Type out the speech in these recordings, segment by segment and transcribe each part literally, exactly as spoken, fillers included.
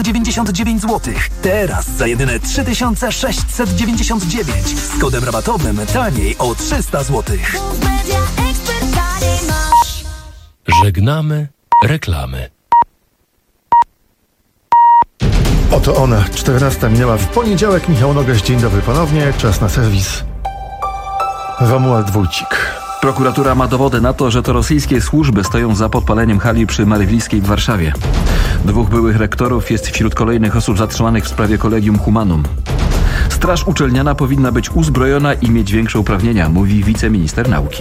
dziewięćdziesiąt dziewięć złotych. Teraz za jedyne trzy tysiące sześćset dziewięćdziesiąt dziewięć. Z kodem rabatowym taniej o trzysta złotych. Żegnamy reklamy. Oto ona, czternasta minęła w poniedziałek. Michał Nogaś, dzień dobry ponownie. Czas na serwis. Romuald Wójcik. Prokuratura ma dowody na to, że to rosyjskie służby stoją za podpaleniem hali przy Marywilijskiej w Warszawie. Dwóch byłych rektorów jest wśród kolejnych osób zatrzymanych w sprawie Collegium Humanum. Straż uczelniana powinna być uzbrojona i mieć większe uprawnienia, mówi wiceminister nauki.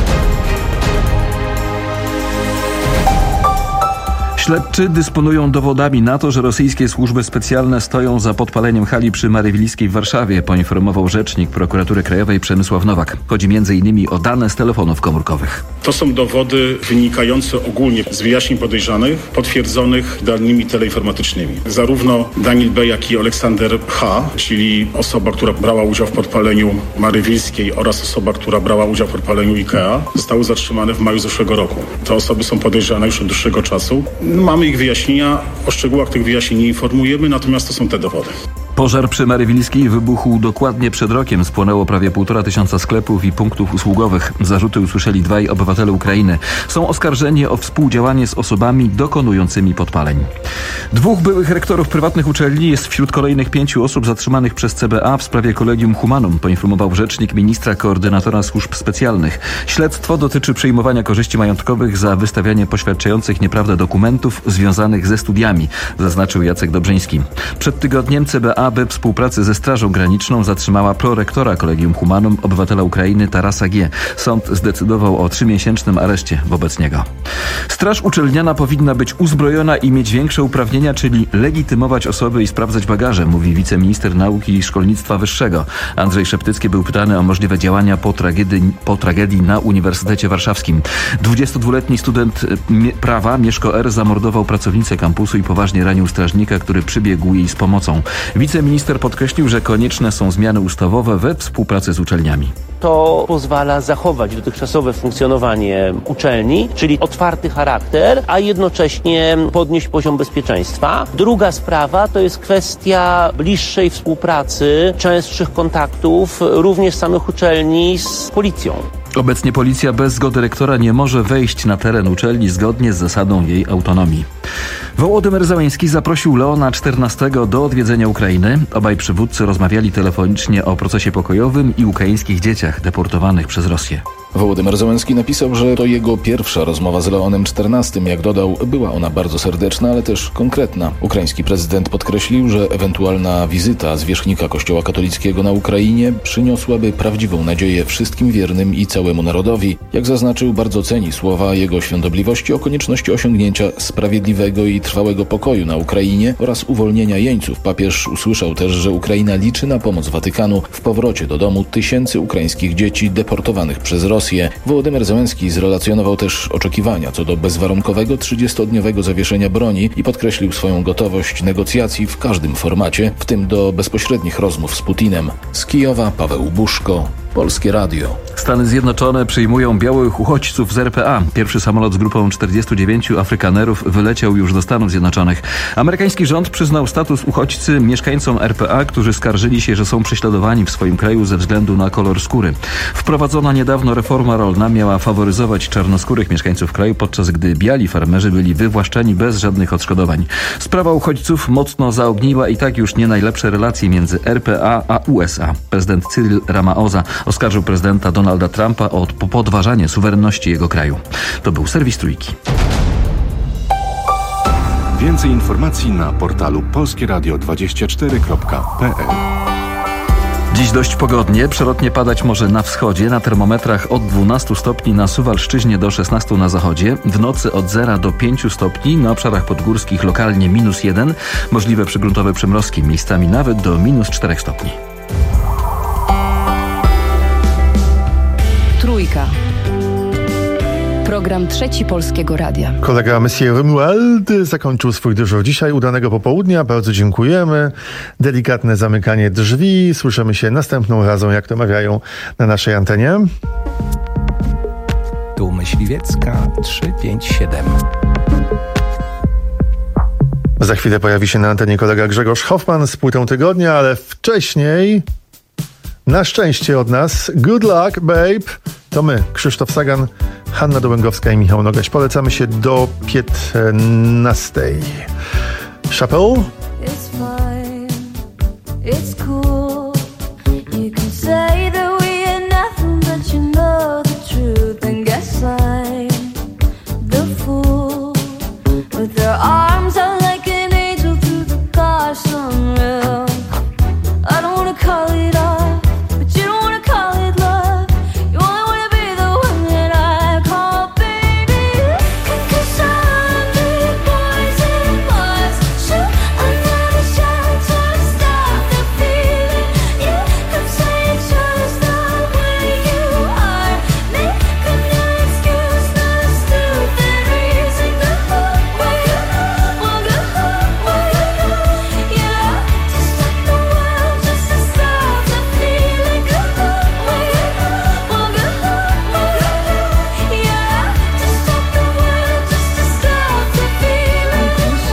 Śledczy dysponują dowodami na to, że rosyjskie służby specjalne stoją za podpaleniem hali przy Marywilijskiej w Warszawie, poinformował rzecznik Prokuratury Krajowej Przemysław Nowak. Chodzi między innymi o dane z telefonów komórkowych. To są dowody wynikające ogólnie z wyjaśnień podejrzanych, potwierdzonych danymi teleinformatycznymi. Zarówno Daniel B., jak i Aleksander H., czyli osoba, która brała udział w podpaleniu Marywilijskiej oraz osoba, która brała udział w podpaleniu IKEA, zostały zatrzymane w maju zeszłego roku. Te osoby są podejrzane już od dłuższego czasu. Mamy ich wyjaśnienia, o szczegółach tych wyjaśnień nie informujemy, natomiast to są te dowody. Pożar przy Marywilijskiej wybuchł dokładnie przed rokiem. Spłonęło prawie półtora tysiąca sklepów i punktów usługowych. Zarzuty usłyszeli dwaj obywatele Ukrainy. Są oskarżeni o współdziałanie z osobami dokonującymi podpaleń. Dwóch byłych rektorów prywatnych uczelni jest wśród kolejnych pięciu osób zatrzymanych przez C B A w sprawie Collegium Humanum, poinformował rzecznik ministra koordynatora służb specjalnych. Śledztwo dotyczy przyjmowania korzyści majątkowych za wystawianie poświadczających nieprawdę dokumentów związanych ze studiami, zaznaczył Jacek Dobrzyński. Przed tygodniem C B A we współpracy ze Strażą Graniczną zatrzymała prorektora Collegium Humanum, obywatela Ukrainy Tarasa G. Sąd zdecydował o trzymiesięcznym areszcie wobec niego. Straż uczelniana powinna być uzbrojona i mieć większe uprawnienia, czyli legitymować osoby i sprawdzać bagaże, mówi wiceminister nauki i szkolnictwa wyższego. Andrzej Szeptycki był pytany o możliwe działania po tragedii, po tragedii na Uniwersytecie Warszawskim. dwudziestodwuletni student prawa Mieszko R. zamordował pracownicę kampusu i poważnie ranił strażnika, który przybiegł jej z pomocą. Wiceminister podkreślił, że konieczne są zmiany ustawowe we współpracy z uczelniami. To pozwala zachować dotychczasowe funkcjonowanie uczelni, czyli otwarty charakter, a jednocześnie podnieść poziom bezpieczeństwa. Druga sprawa to jest kwestia bliższej współpracy, częstszych kontaktów również samych uczelni z policją. Obecnie policja bez zgody rektora nie może wejść na teren uczelni zgodnie z zasadą jej autonomii. Wołodymyr Zełenski zaprosił Leona czternastego do odwiedzenia Ukrainy. Obaj przywódcy rozmawiali telefonicznie o procesie pokojowym i ukraińskich dzieciach deportowanych przez Rosję. Wołodymyr Zełenski napisał, że to jego pierwsza rozmowa z Leonem czternastym. Jak dodał, była ona bardzo serdeczna, ale też konkretna. Ukraiński prezydent podkreślił, że ewentualna wizyta zwierzchnika Kościoła katolickiego na Ukrainie przyniosłaby prawdziwą nadzieję wszystkim wiernym i całemu narodowi. Jak zaznaczył, bardzo ceni słowa jego świątobliwości o konieczności osiągnięcia sprawiedliwego i trwałego pokoju na Ukrainie oraz uwolnienia jeńców. Papież usłyszał też, że Ukraina liczy na pomoc Watykanu w powrocie do domu tysięcy ukraińskich dzieci deportowanych przez Rosję. Wołodymyr Zełenski zrelacjonował też oczekiwania co do bezwarunkowego trzydziestodniowego zawieszenia broni i podkreślił swoją gotowość negocjacji w każdym formacie, w tym do bezpośrednich rozmów z Putinem. Z Kijowa Paweł Buszko, Polskie Radio. Stany Zjednoczone przyjmują białych uchodźców z R P A. Pierwszy samolot z grupą czterdziestu dziewięciu Afrykanerów wyleciał już do Stanów Zjednoczonych. Amerykański rząd przyznał status uchodźcy mieszkańcom R P A, którzy skarżyli się, że są prześladowani w swoim kraju ze względu na kolor skóry. Wprowadzona niedawno reforma rolna miała faworyzować czarnoskórych mieszkańców kraju, podczas gdy biali farmerzy byli wywłaszczeni bez żadnych odszkodowań. Sprawa uchodźców mocno zaogniła i tak już nie najlepsze relacje między R P A a U S A. Prezydent Cyril Ramaphosa oskarżył prezydenta Donalda Trumpa o podważanie suwerenności jego kraju. To był serwis Trójki. Więcej informacji na portalu polskie radio dwadzieścia cztery kropka p l. Dziś dość pogodnie, przelotnie padać może na wschodzie, na termometrach od dwunastu stopni na Suwalszczyźnie do szesnastu na zachodzie, w nocy od zera do pięciu stopni, na obszarach podgórskich lokalnie minus jeden, możliwe przygruntowe przymrozki, miejscami nawet do minus czterech stopni. Trójka. Program Trzeci Polskiego Radia. Kolega Monsieur Romuald zakończył swój dyżur dzisiaj. Udanego popołudnia. Bardzo dziękujemy. Delikatne zamykanie drzwi. Słyszymy się następną razą, jak to mawiają na naszej antenie. Tu Myśliwiecka trzysta pięćdziesiąt siedem. Za chwilę pojawi się na antenie kolega Grzegorz Hoffman z płytą tygodnia, ale wcześniej, na szczęście od nas, Good Luck Babe, to my, Krzysztof Sagan, Hanna Dołęgowska i Michał Nogaś. Polecamy się do piętnastej. Chapel? It's fine, it's cool. You can say that we are nothing, but you know the truth. And guess I'm the fool with their arms out like an angel through the car sunroof. I don't wanna call it off, but you don't wanna call it love. You only wanna be the one that I call baby. Cause I'm the poison bars. Shoot another shot to stop the feeling. You could say it's just the way you are. Make a new excuse, not a stupid reason. Go home, walk it home, walk it home, walk it home. Yeah, to stop the world, just to stop the feeling. Go home, walk it home, walk it home, walk it home. Yeah, to stop the world, just to stop the feeling.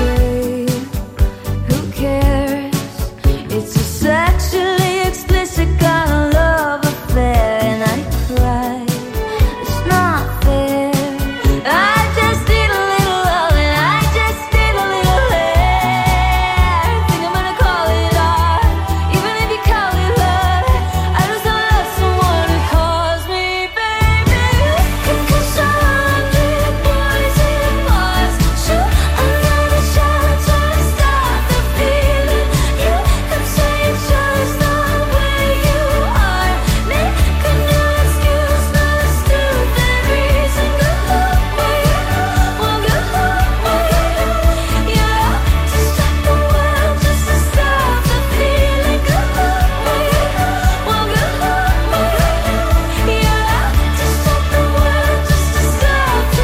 Who cares? It's a sexually explicit kind of love affair, and I cry. It's not fair. I just need a little love, and I just need a little hair. Think I'm gonna call it art, even if you call it love. I just don't love someone who calls me baby. Cause I'm the poison bars. Shoot another shot to stop the feeling. You could say it's just the way you are. Make a new excuse, not a stupid reason. Go home, walk it home, walk it home, walk it home. Yeah, to stop the world, just to stop the feeling. Go home, walk it home, walk it home, walk it home. Yeah, to stop the world, just to stop the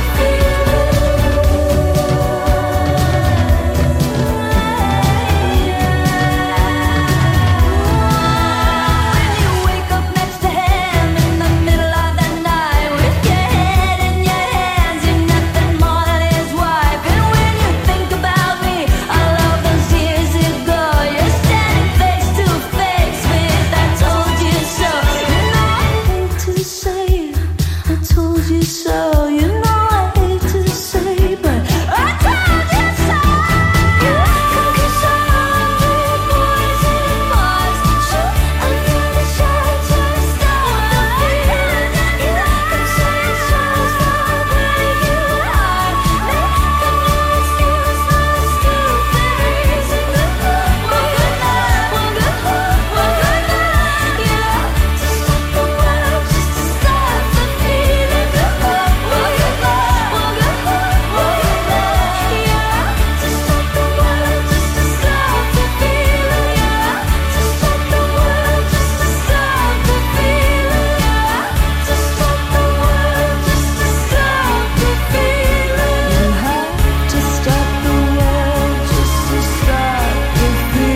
feeling. When you wake up next to him in the middle of the night with your head in your hands, you're nothing more than his wife. And when you think about me, all of those years ago, you're standing face to face with I told you so. You know I hate to say it, I told you so. You know I hate to say it, but I told you so. Cause I'm the poison bars. Shoot another shot to stop the feeling. You could say it's just the way you are. Make a new excuse, not a stupid reason. Go home, walk it home, walk it home, walk it home. Yeah, to stop the world, just to stop the feeling. Go home, walk it home, walk it home, walk it home. Yeah, to stop the world, just to stop the feeling. Yeah, to stop the world, just to stop the feeling. Yeah, to stop the world, just to stop the feeling. You have to stop the world, just to stop the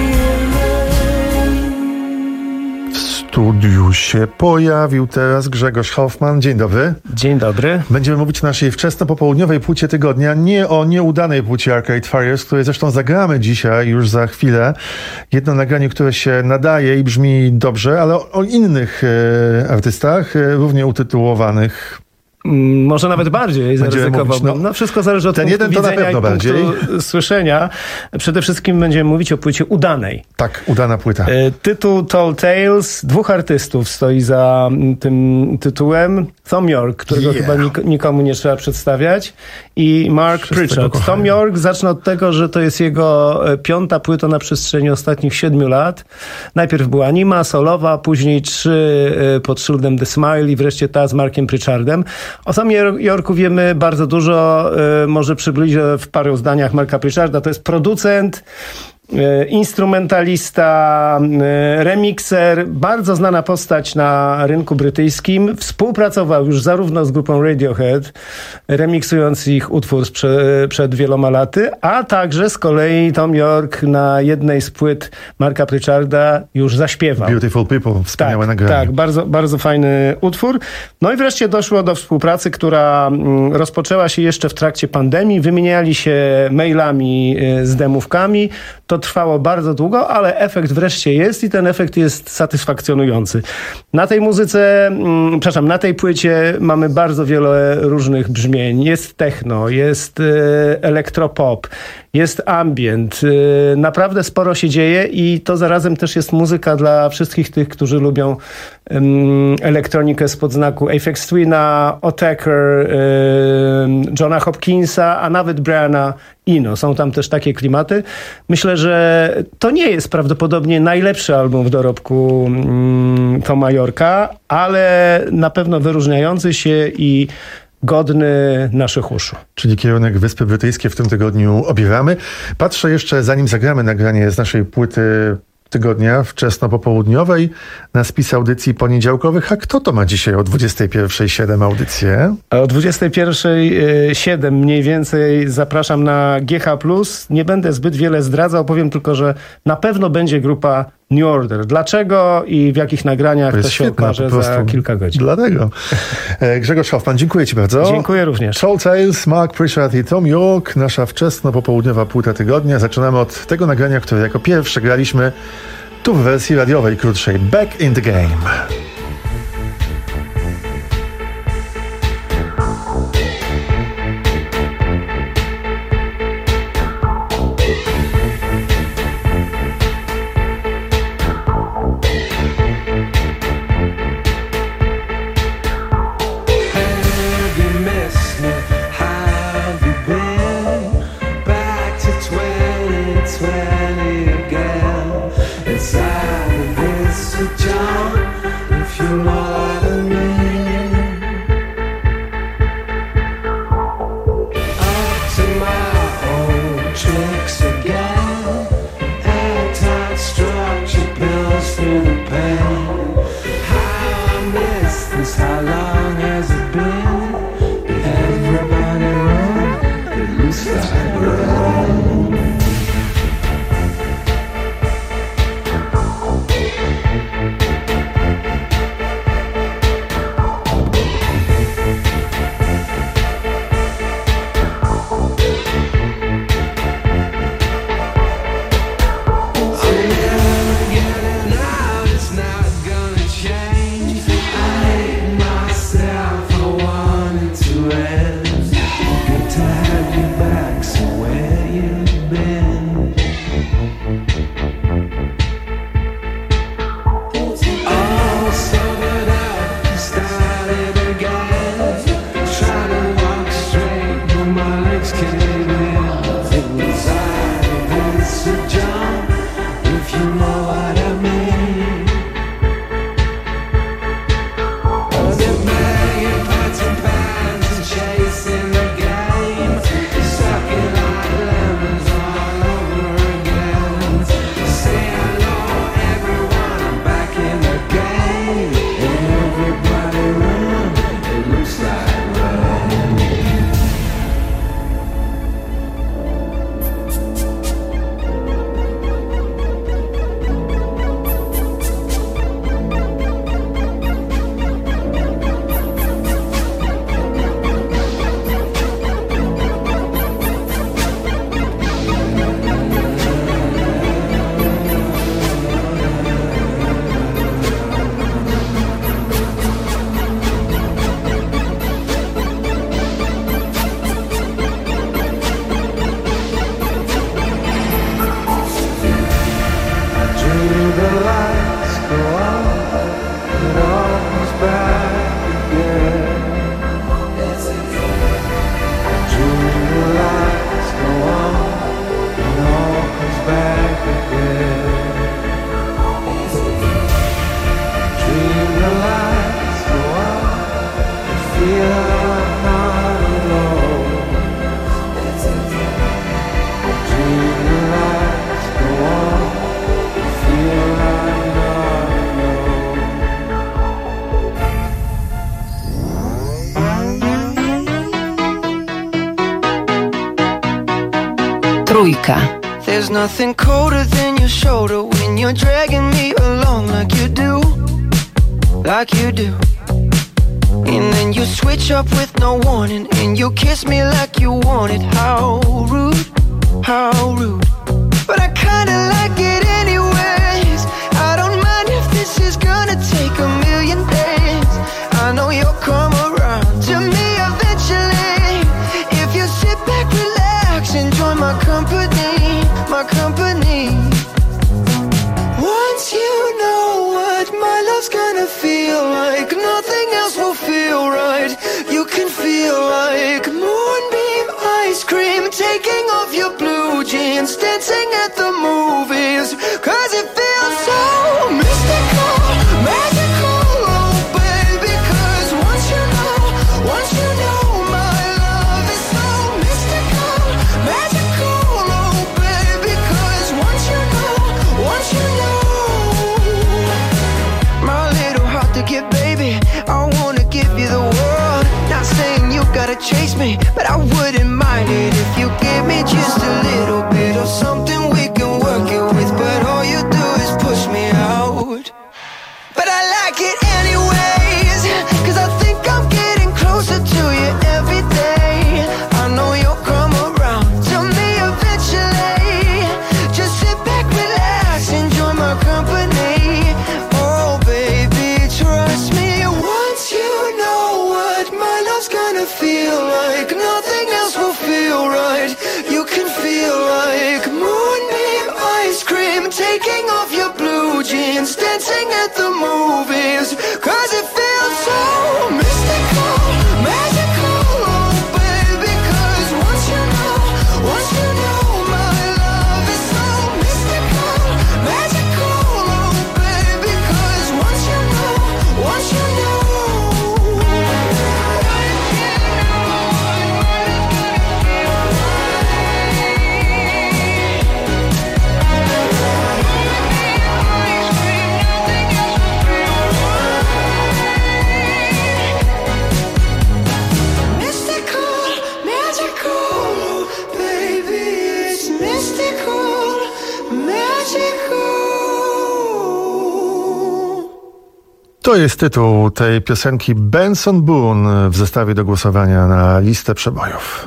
feeling. W studiu się pojawił teraz Grzegorz Hoffman. Dzień dobry. Dzień dobry. Będziemy mówić o naszej wczesnopopołudniowej płycie tygodnia, nie o nieudanej płycie Arcade Fire, z której zresztą zagramy dzisiaj, już za chwilę. Jedno nagranie, które się nadaje i brzmi dobrze, ale o, o innych e, artystach, e, równie utytułowanych. Mm, Może nawet bardziej zaryzykowałbym. mówić, no, No, wszystko zależy od ten punktu jeden to na widzenia i pewno punktu bardziej. słyszenia. Przede wszystkim będziemy mówić o płycie udanej. Tak, udana płyta. E, Tytuł Tall Tales. Dwóch artystów stoi za mm, tym tytułem. Thom Yorke, którego Yeah. chyba nik- nikomu nie trzeba przedstawiać, i Mark Wszyscy go Pritchard. kochają. Thom Yorke, zacznę od tego, że to jest jego e, piąta płyta na przestrzeni ostatnich siedmiu lat. Najpierw była Anima, solowa, później trzy e, pod szyldem The Smile i wreszcie ta z Markiem Pritchardem. O Thomie Yorku wiemy bardzo dużo. e, Może przybliżę w paru zdaniach Marka Pritcharda. To jest producent, e, instrumentalista, e, remixer, bardzo znana postać na rynku brytyjskim. Współpracował już zarówno z grupą Radiohead, remiksując ich utwór sprze- przed wieloma laty, a także z kolei Tom York na jednej z płyt Marka Pritcharda już zaśpiewał. Beautiful People, wspaniałe tak, nagranie. Tak, bardzo, bardzo fajny utwór. No i wreszcie doszło do współpracy, która mm, rozpoczęła się jeszcze w trakcie pandemii. Wymieniali się mailami y, z demówkami. To trwało bardzo długo, ale efekt wreszcie jest i ten efekt jest satysfakcjonujący. Na tej muzyce, mm, przepraszam, na tej płycie mamy bardzo wiele różnych brzmień. Jest techno, jest y, elektropop, jest ambient. Y, naprawdę sporo się dzieje i to zarazem też jest muzyka dla wszystkich tych, którzy lubią um, elektronikę spod znaku Aphex Twina, Attacker, um, Johna Hopkinsa, a nawet Briana Eno. Są tam też takie klimaty. Myślę, że to nie jest prawdopodobnie najlepszy album w dorobku um, Toma Yorka, ale na pewno wyróżniający się i godny naszych uszu. Czyli kierunek Wyspy Brytyjskie w tym tygodniu obieramy. Patrzę jeszcze, zanim zagramy nagranie z naszej płyty tygodnia wczesno-popołudniowej na spis audycji poniedziałkowych. A kto to ma dzisiaj o dwudziestej pierwszej siedem audycję? A o dwudziestej pierwszej siedem mniej więcej zapraszam na G H plus. Nie będę zbyt wiele zdradzał, powiem tylko, że na pewno będzie grupa New Order. Dlaczego i w jakich nagraniach to, to się świetna, okaże za kilka godzin. Dlatego. Grzegorz Hoffman, dziękuję Ci bardzo. Dziękuję również. Tall Tales, Mark Pritchard i Tom York, nasza wczesno-popołudniowa płyta tygodnia. Zaczynamy od tego nagrania, które jako pierwsze graliśmy tu w wersji radiowej krótszej. Back in the Game. Inside of this jump and Dwójka. There's nothing colder than your shoulder when you're dragging me along like you do, like you do. And then you switch up with no warning and you kiss me like you want it. How rude, how rude. But I kinda like it anyways. I don't mind if this is gonna take a million days. I know you'll come around to me eventually. If you sit back, relax, enjoy my company, my company. Once you know what my love's gonna feel like, nothing else will feel right. You can feel like moonbeam ice cream, taking off your blue jeans, dancing at the movies, cause it feels so mystical, magical, oh baby, cause once you know, once you know my love is so mystical, magical, oh baby, cause once you know, once you know, my little heart to get, baby, I wanna give you the world, not saying you gotta chase me, but I wouldn't mind it if you give me just a little bit of something we can work it with, but all you do is push me out. But I like it anyways, cause I think I'm getting closer to you every day. I know you'll come around to me eventually. Just sit back, relax, enjoy my company. Oh baby, trust me, once you know what my love's gonna feel like, nothing else will feel right. You can feel like moonbeam ice cream, taking off your blue jeans, dancing at the movies, cause it feels so mystical, magical, oh baby, cause once you know, once you know my love is so mystical, magical, oh baby, cause once you know, once you know. To jest tytuł tej piosenki Benson Boone w zestawie do głosowania na listę przebojów.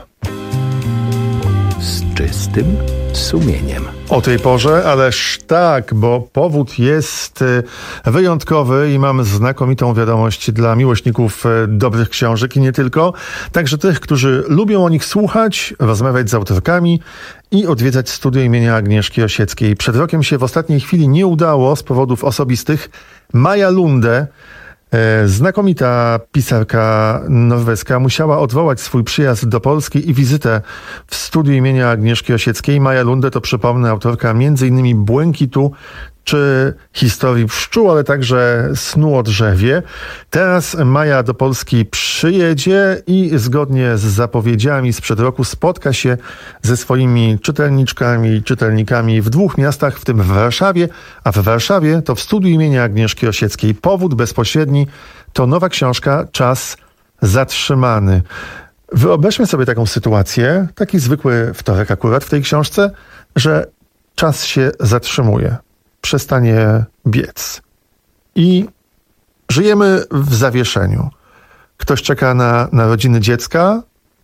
Z czystym sumieniem. O tej porze, ależ tak, bo powód jest wyjątkowy i mam znakomitą wiadomość dla miłośników dobrych książek i nie tylko. Także tych, którzy lubią o nich słuchać, rozmawiać z autorkami i odwiedzać studio imienia Agnieszki Osieckiej. Przed rokiem się w ostatniej chwili nie udało z powodów osobistych. Maja Lunde, znakomita pisarka norweska, musiała odwołać swój przyjazd do Polski i wizytę w studiu imienia Agnieszki Osieckiej. Maja Lunde to, przypomnę, autorka między innymi Błękitu czy Historii pszczół, ale także Snu o drzewie. Teraz Maja do Polski przyjedzie i zgodnie z zapowiedziami sprzed roku spotka się ze swoimi czytelniczkami i czytelnikami w dwóch miastach, w tym w Warszawie, a w Warszawie to w studiu imienia Agnieszki Osieckiej. Powód bezpośredni to nowa książka Czas zatrzymany. Wyobraźmy sobie taką sytuację, taki zwykły wtorek akurat w tej książce, że czas się zatrzymuje. Przestanie biec. I żyjemy w zawieszeniu. Ktoś czeka na narodziny dziecka,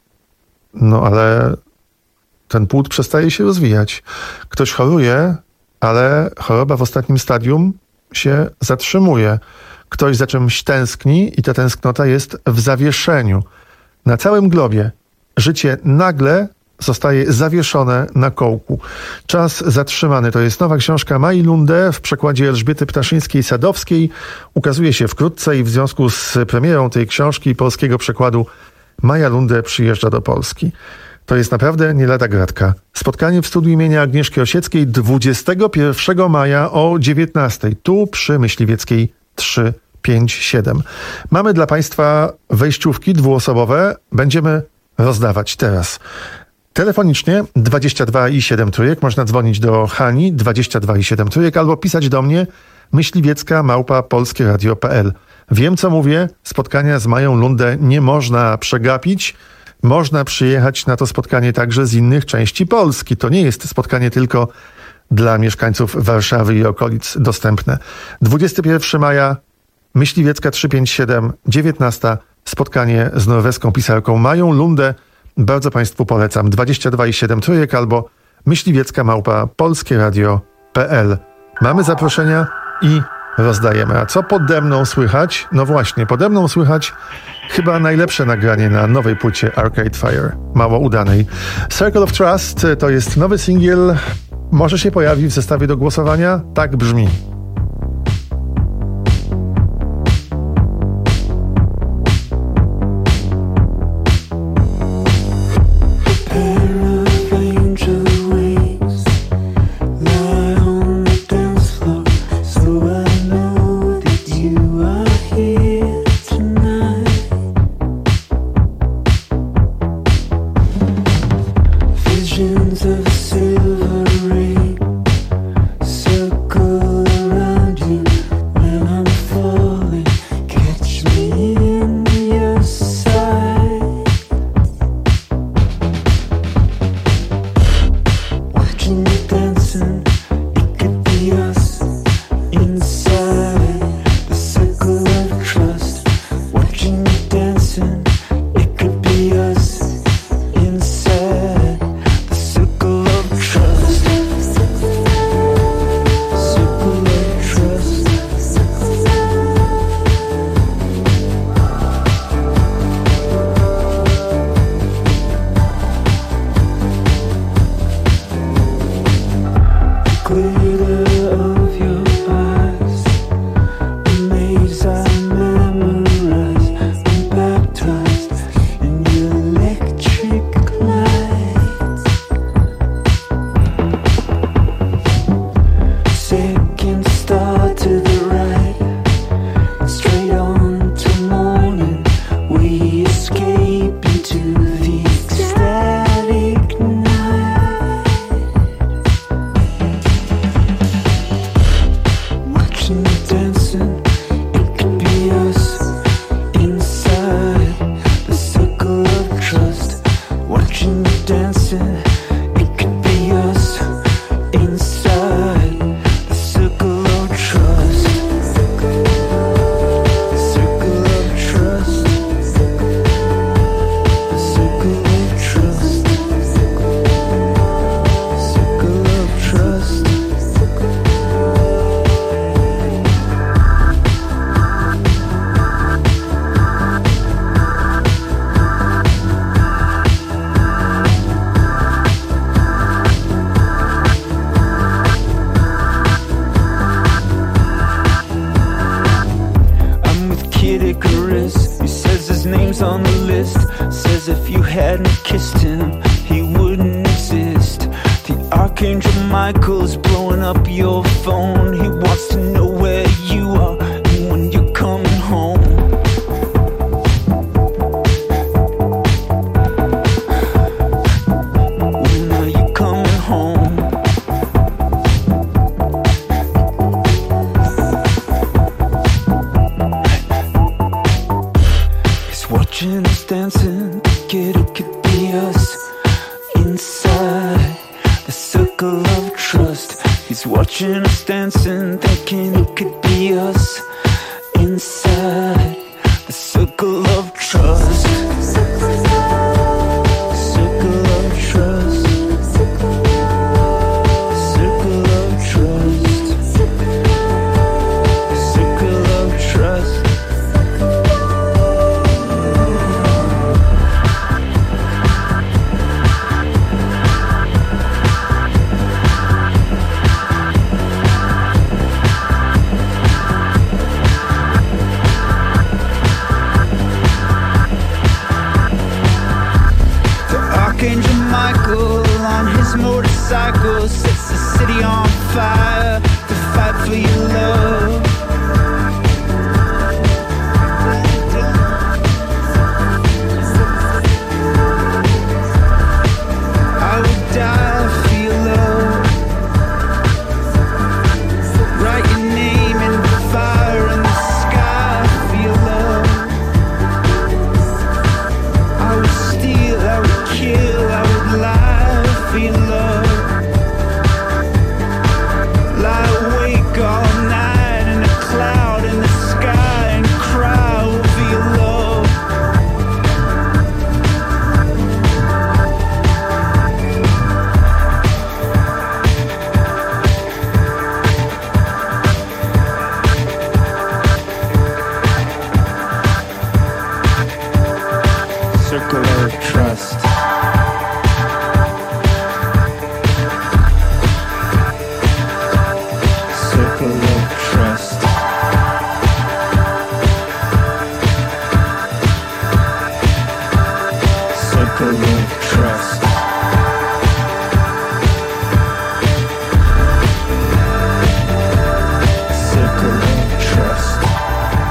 no ale ten płód przestaje się rozwijać. Ktoś choruje, ale choroba w ostatnim stadium się zatrzymuje. Ktoś za czymś tęskni i ta tęsknota jest w zawieszeniu. Na całym globie życie nagle zostaje zawieszone na kołku. Czas zatrzymany to jest nowa książka Mai Lunde w przekładzie Elżbiety Ptaszyńskiej-Sadowskiej. Ukazuje się wkrótce i w związku z premierą tej książki i polskiego przekładu Maja Lunde przyjeżdża do Polski. To jest naprawdę nie lada gratka. Spotkanie w studiu imienia Agnieszki Osieckiej dwudziestego pierwszego maja o dziewiętnastej. Tu przy Myśliwieckiej trzy pięć siedem. Mamy dla Państwa wejściówki dwuosobowe. Będziemy rozdawać teraz. Telefonicznie dwadzieścia dwa i siedem trójek. Można dzwonić do Hani dwadzieścia dwa i siedem trójek albo pisać do mnie myśliwiecka małpa polskieradio kropka p l. Wiem, co mówię. Spotkania z Mają Lundę nie można przegapić. można przyjechać na to spotkanie także z innych części Polski. To nie jest spotkanie tylko dla mieszkańców Warszawy i okolic dostępne. dwudziestego pierwszego maja, Myśliwiecka trzysta pięćdziesiąt siedem, dziewiętnasta, spotkanie z norweską pisarką Mają Lunde. Bardzo Państwu polecam. dwadzieścia dwa i siedem trójek albo myśliwiecka małpa polskieradio kropka p l. Mamy zaproszenia i rozdajemy. A co pode mną słychać? No właśnie, pode mną słychać chyba najlepsze nagranie na nowej płycie Arcade Fire, mało udanej. Circle of Trust to jest nowy singiel. Może się pojawi w zestawie do głosowania? Tak brzmi.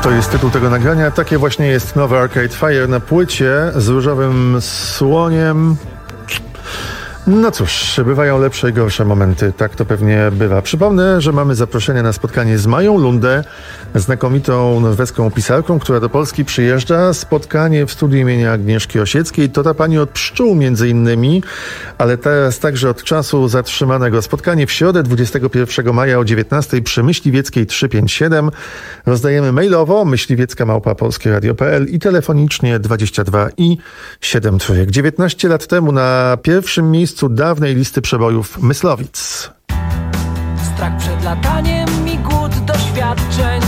To jest tytuł tego nagrania. Takie właśnie jest nowe Arcade Fire na płycie z różowym słoniem. No cóż, bywają lepsze i gorsze momenty, tak to pewnie bywa. Przypomnę, że mamy zaproszenie na spotkanie z Mają Lundę, znakomitą norweską pisarką, która do Polski przyjeżdża. Spotkanie w studiu imienia Agnieszki Osieckiej. To ta pani od pszczół między innymi, ale teraz także od czasu zatrzymanego. Spotkanie w środę dwudziestego pierwszego maja o dziewiętnastej przy Myśliwieckiej trzysta pięćdziesiąt siedem. Rozdajemy mailowo myśliwiecka małpa polskie radio kropka p l i telefonicznie dwadzieścia dwa i siedem trójek. dziewiętnaście lat temu na pierwszym miejscu dawnej listy przebojów Myslowic. Strach przed lataniem i głód doświadczeń,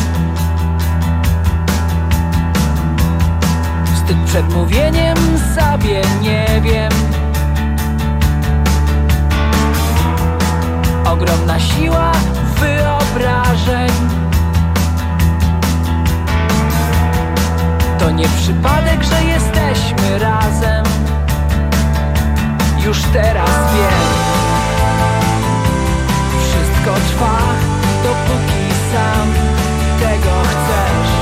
wstyd przed mówieniem sobie nie wiem. Ogromna siła wyobrażeń, to nie przypadek, że jesteśmy razem. Już teraz wiem, wszystko trwa, dopóki sam tego chcesz.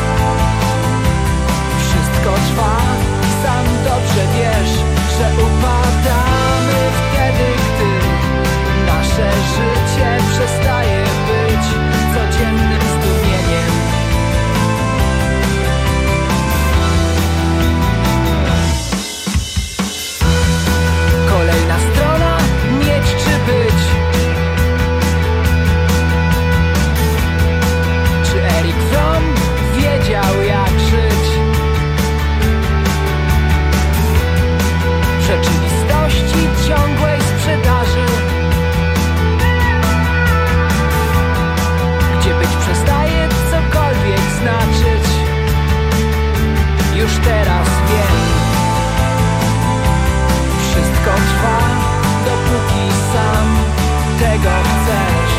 Wszystko trwa i sam dobrze wiesz, że upadamy wtedy, gdy nasze życie przestaje być codziennym zdumieniem. Kolejna strona, mieć czy być? Czy Erik Fromm wiedział jak żyć? W rzeczywistości ciągłej sprzedaży, gdzie być przestaje cokolwiek znaczyć. Już teraz wiem, wszystko trwa, dopóki sam tego chcesz.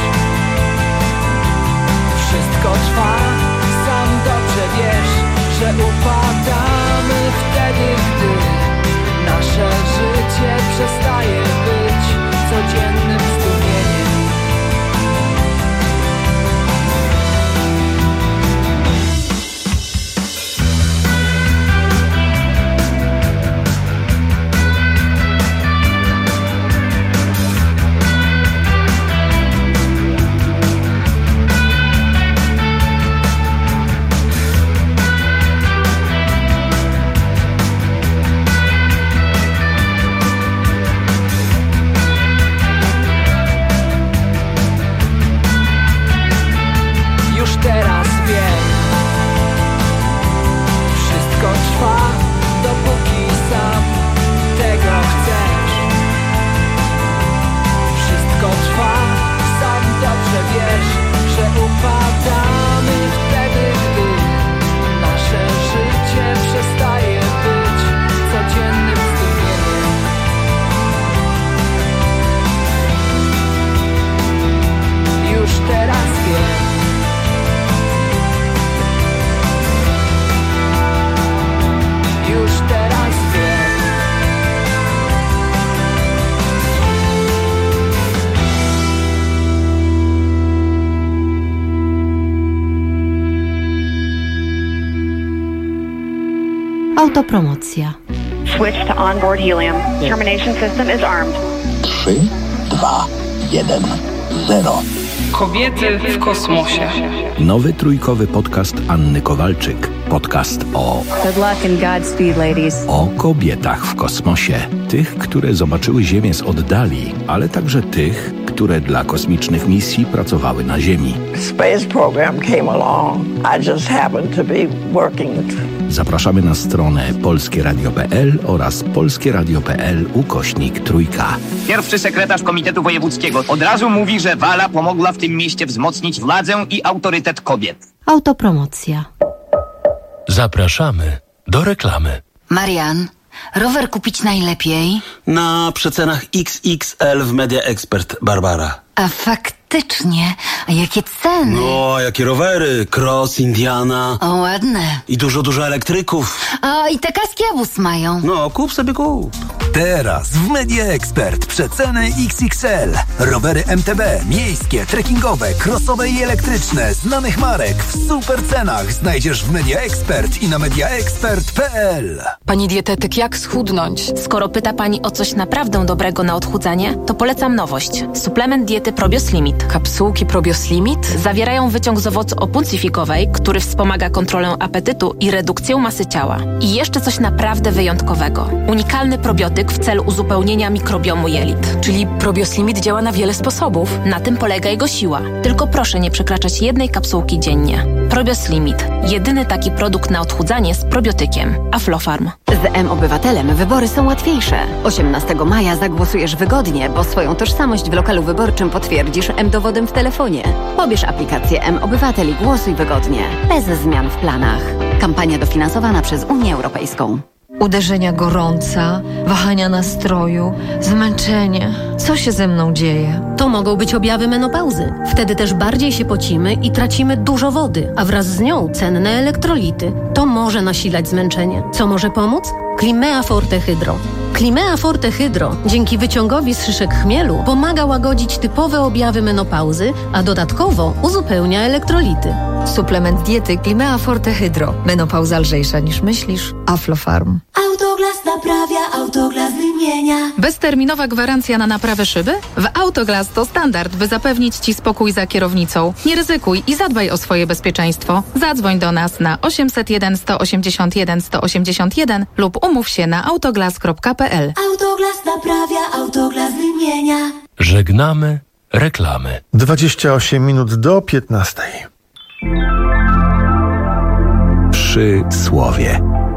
Wszystko trwa, sam dobrze wiesz, że upadamy wtedy, gdy nasze życie przestaje być codziennym zdumieniem. Autopromocja. Switch to onboard helium. Termination system is armed. trzy, dwa, jeden, zero. Kobiety w kosmosie. Nowy trójkowy podcast Anny Kowalczyk. Podcast o... Good luck and Godspeed, ladies. O kobietach w kosmosie. Tych, które zobaczyły Ziemię z oddali, ale także tych, które dla kosmicznych misji pracowały na Ziemi. Space program came along. I just happened to be working. Zapraszamy na stronę polskie radio kropka p l oraz polskie radio kropka p l ukośnik trójka. Pierwszy sekretarz Komitetu Wojewódzkiego od razu mówi, że Wala pomogła w tym mieście wzmocnić władzę i autorytet kobiet. Autopromocja. Zapraszamy do reklamy. Marian, rower kupić najlepiej? Na przecenach X X L w Media Expert, Barbara. A faktycznie, A jakie ceny? No, jakie rowery, Cross, Indiana. O, ładne. I dużo, dużo elektryków. A i te kaski Abus mają. No, kup sobie kup. Teraz w Media Expert przeceny X X L. Rowery M T B, miejskie, trekkingowe, crossowe i elektryczne, znanych marek w super cenach znajdziesz w Media Expert i na media expert kropka p l. Pani dietetyk, jak schudnąć? Skoro pyta Pani o coś naprawdę dobrego na odchudzanie, to polecam nowość. Suplement diety Probios Limit. Kapsułki Probios Limit? Zawierają wyciąg z owocu opuncifikowej, który wspomaga kontrolę apetytu i redukcję masy ciała. I jeszcze coś naprawdę wyjątkowego. Unikalny probiotyk w celu uzupełnienia mikrobiomu jelit. Czyli Probios Limit działa na wiele sposobów. Na tym polega jego siła. Tylko proszę nie przekraczać jednej kapsułki dziennie. Probios Limit. Jedyny taki produkt na odchudzanie z probiotykiem. Aflofarm. Z M-Obywatelem wybory są łatwiejsze. osiemnastego maja zagłosujesz wygodnie, bo swoją tożsamość w lokalu wyborczym potwierdzisz M-Dowodem w telefonie. Pobierz aplikację M-Obywatel i głosuj wygodnie. Bez zmian w planach. Kampania dofinansowana przez Unię Europejską. Uderzenia gorąca, wahania nastroju, zmęczenie. Co się ze mną dzieje? To mogą być objawy menopauzy. Wtedy też bardziej się pocimy i tracimy dużo wody, a wraz z nią cenne elektrolity. To może nasilać zmęczenie. Co może pomóc? Climea Forte Hydro. Climea Forte Hydro dzięki wyciągowi z szyszek chmielu pomaga łagodzić typowe objawy menopauzy, a dodatkowo uzupełnia elektrolity. Suplement diety Climea Forte Hydro. Menopauza lżejsza niż myślisz. Aflofarm. Autoglas naprawia, Autoglas wymienia. Bezterminowa gwarancja na naprawę szyby? W Autoglas to standard, by zapewnić Ci spokój za kierownicą. Nie ryzykuj i zadbaj o swoje bezpieczeństwo. Zadzwoń do nas na osiemset jeden, sto osiemdziesiąt jeden, sto osiemdziesiąt jeden lub umów się na autoglas kropka p l. Autoglas naprawia, Autoglas wymienia. Żegnamy reklamy. dwadzieścia osiem minut do piętnastej. Przysłowie.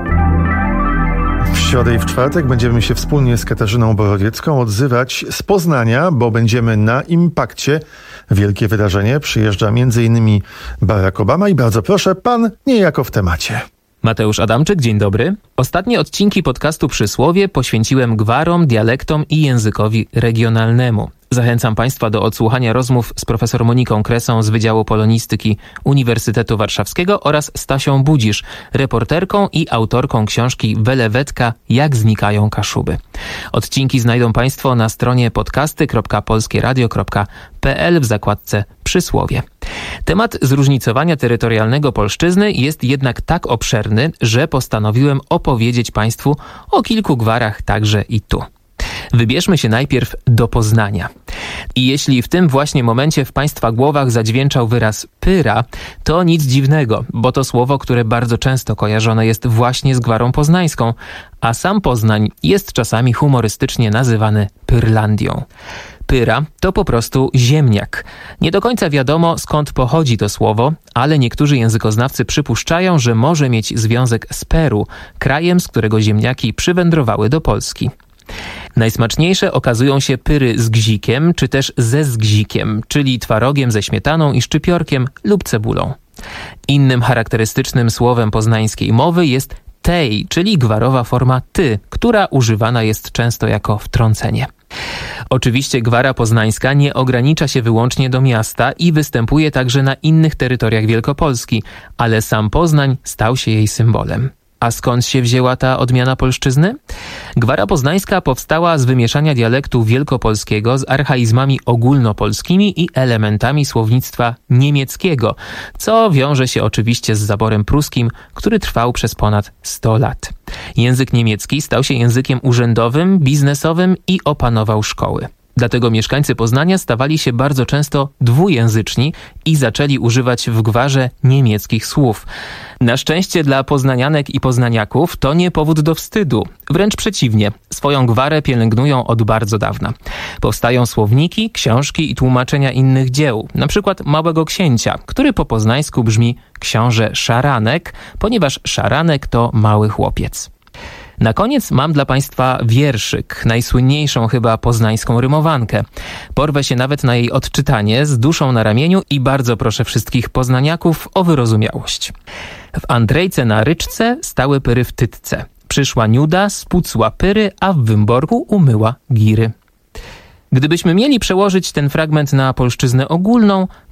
W środę i w czwartek będziemy się wspólnie z Katarzyną Borowiecką odzywać z Poznania, bo będziemy na Impakcie. Wielkie wydarzenie. Przyjeżdża między innymi Barack Obama i bardzo proszę, pan niejako w temacie. Mateusz Adamczyk, dzień dobry. Ostatnie odcinki podcastu Przysłowie poświęciłem gwarom, dialektom i językowi regionalnemu. Zachęcam Państwa do odsłuchania rozmów z profesor Moniką Kresą z Wydziału Polonistyki Uniwersytetu Warszawskiego oraz Stasią Budzisz, reporterką i autorką książki Welewetka – Jak znikają Kaszuby. Odcinki znajdą Państwo na stronie podcasty kropka polskie radio kropka p l w zakładce Przysłowie. Temat zróżnicowania terytorialnego polszczyzny jest jednak tak obszerny, że postanowiłem opowiedzieć Państwu o kilku gwarach także i tu. Wybierzmy się najpierw do Poznania. I jeśli w tym właśnie momencie w Państwa głowach zadźwięczał wyraz pyra, to nic dziwnego, bo to słowo, które bardzo często kojarzone jest właśnie z gwarą poznańską, a sam Poznań jest czasami humorystycznie nazywany Pyrlandią. Pyra to po prostu ziemniak. Nie do końca wiadomo, skąd pochodzi to słowo, ale niektórzy językoznawcy przypuszczają, że może mieć związek z Peru, krajem, z którego ziemniaki przywędrowały do Polski. Najsmaczniejsze okazują się pyry z gzikiem, czy też ze zgzikiem, czyli twarogiem ze śmietaną i szczypiorkiem lub cebulą. Innym charakterystycznym słowem poznańskiej mowy jest tej, czyli gwarowa forma ty, która używana jest często jako wtrącenie. Oczywiście gwara poznańska nie ogranicza się wyłącznie do miasta i występuje także na innych terytoriach Wielkopolski, ale sam Poznań stał się jej symbolem. A skąd się wzięła ta odmiana polszczyzny? Gwara poznańska powstała z wymieszania dialektu wielkopolskiego z archaizmami ogólnopolskimi i elementami słownictwa niemieckiego, co wiąże się oczywiście z zaborem pruskim, który trwał przez ponad sto lat. Język niemiecki stał się językiem urzędowym, biznesowym i opanował szkoły. Dlatego mieszkańcy Poznania stawali się bardzo często dwujęzyczni i zaczęli używać w gwarze niemieckich słów. Na szczęście dla poznanianek i poznaniaków to nie powód do wstydu. Wręcz przeciwnie, swoją gwarę pielęgnują od bardzo dawna. Powstają słowniki, książki i tłumaczenia innych dzieł, na przykład Małego Księcia, który po poznańsku brzmi książę Szaranek, ponieważ Szaranek to mały chłopiec. Na koniec mam dla Państwa wierszyk, najsłynniejszą chyba poznańską rymowankę. Porwę się nawet na jej odczytanie z duszą na ramieniu i bardzo proszę wszystkich poznaniaków o wyrozumiałość. W Andrejce na ryczce stały pyry w tytce. Przyszła Niuda, spucła pyry, a w Wymborgu umyła giry. Gdybyśmy mieli przełożyć ten fragment na polszczyznę ogólną,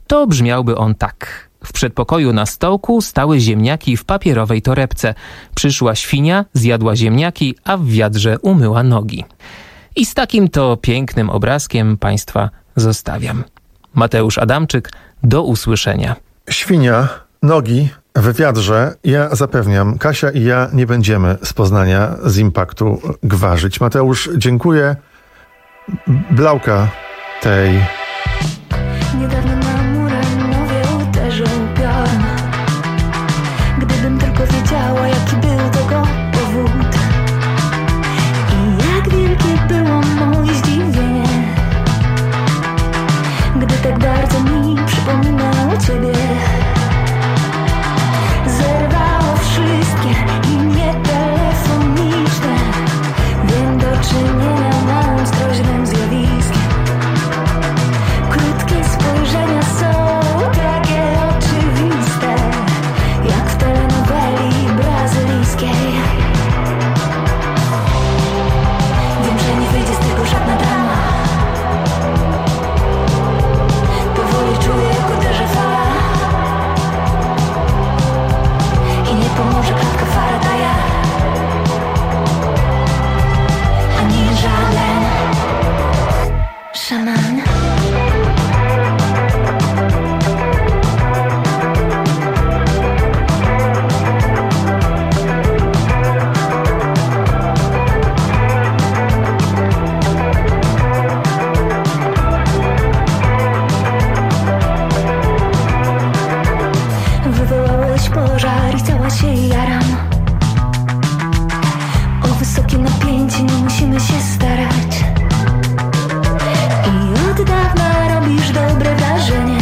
to brzmiałby on tak. W przedpokoju na stołku stały ziemniaki w papierowej torebce. Przyszła świnia, zjadła ziemniaki, a w wiadrze umyła nogi. I z takim to pięknym obrazkiem Państwa zostawiam. Mateusz Adamczyk, do usłyszenia. Świnia, nogi w wiadrze. Ja zapewniam, Kasia i ja nie będziemy z Poznania, z Impaktu gwarzyć. Mateusz, dziękuję. Blauka tej... Niedawno na Muranowie uderzył piorun. Gdybym tylko wiedziała, jaki był tego powód i jak wielkie było moje zdziwienie, gdy tak bardzo mi przypominało ciebie. Zerwało wszystkie linie telefoniczne. Wiem, do czynienia mam z groźnym zjawiskiem. Krótkie spojrzenia są takie oczywiste, jak w telenoweli brazylijskiej. Wiem, że nie wyjdzie z tego żadna drama. Powoli czuję, jak uderzy fala i nie pomoże klatka Faradaya ani żaden szaman. Wywołałeś pożar i cała się jaram. O wysokie napięcie nie musimy się starać. I od dawna robisz dobre wrażenie.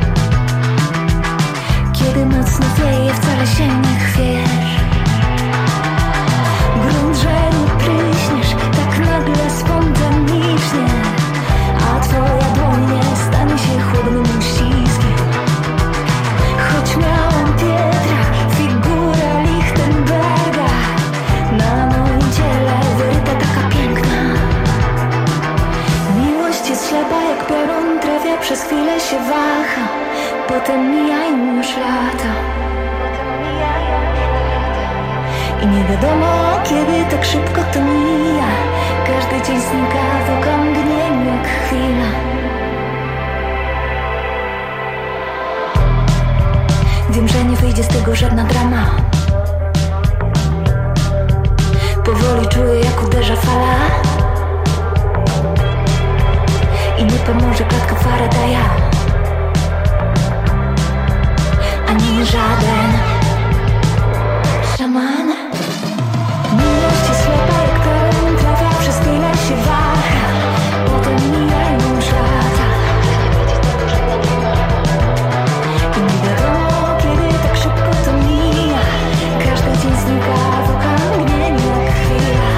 Kiedy mocno wieje, wcale się nie chwiejesz. Grunt, że nie pryśniesz tak nagle, spontanicznie, a twoja dłoń nie stanie się chłodnym uściskiem. Choć miałam Pietra, figurę Lichtenberga, na moim ciele wyryta taka piękna. Miłość jest ślepa jak piorun, trafia, przez chwilę się waha, potem mijają już lata. I nie wiadomo, kiedy tak szybko to mija. Każdy dzień znika w okamgnieniu jak chwila. Wiem, że nie wyjdzie z tego żadna drama. Powoli czuję, jak uderza fala i nie pomoże klatka Faradaya ani żaden szaman. Miłość jest ślepa jak piorun, trafia, przez chwilę się waha, potem mijają już lata. I nie wiadomo, kiedy tak szybko to mija. Każdy dzień znika w okamgnieniu jak chwila.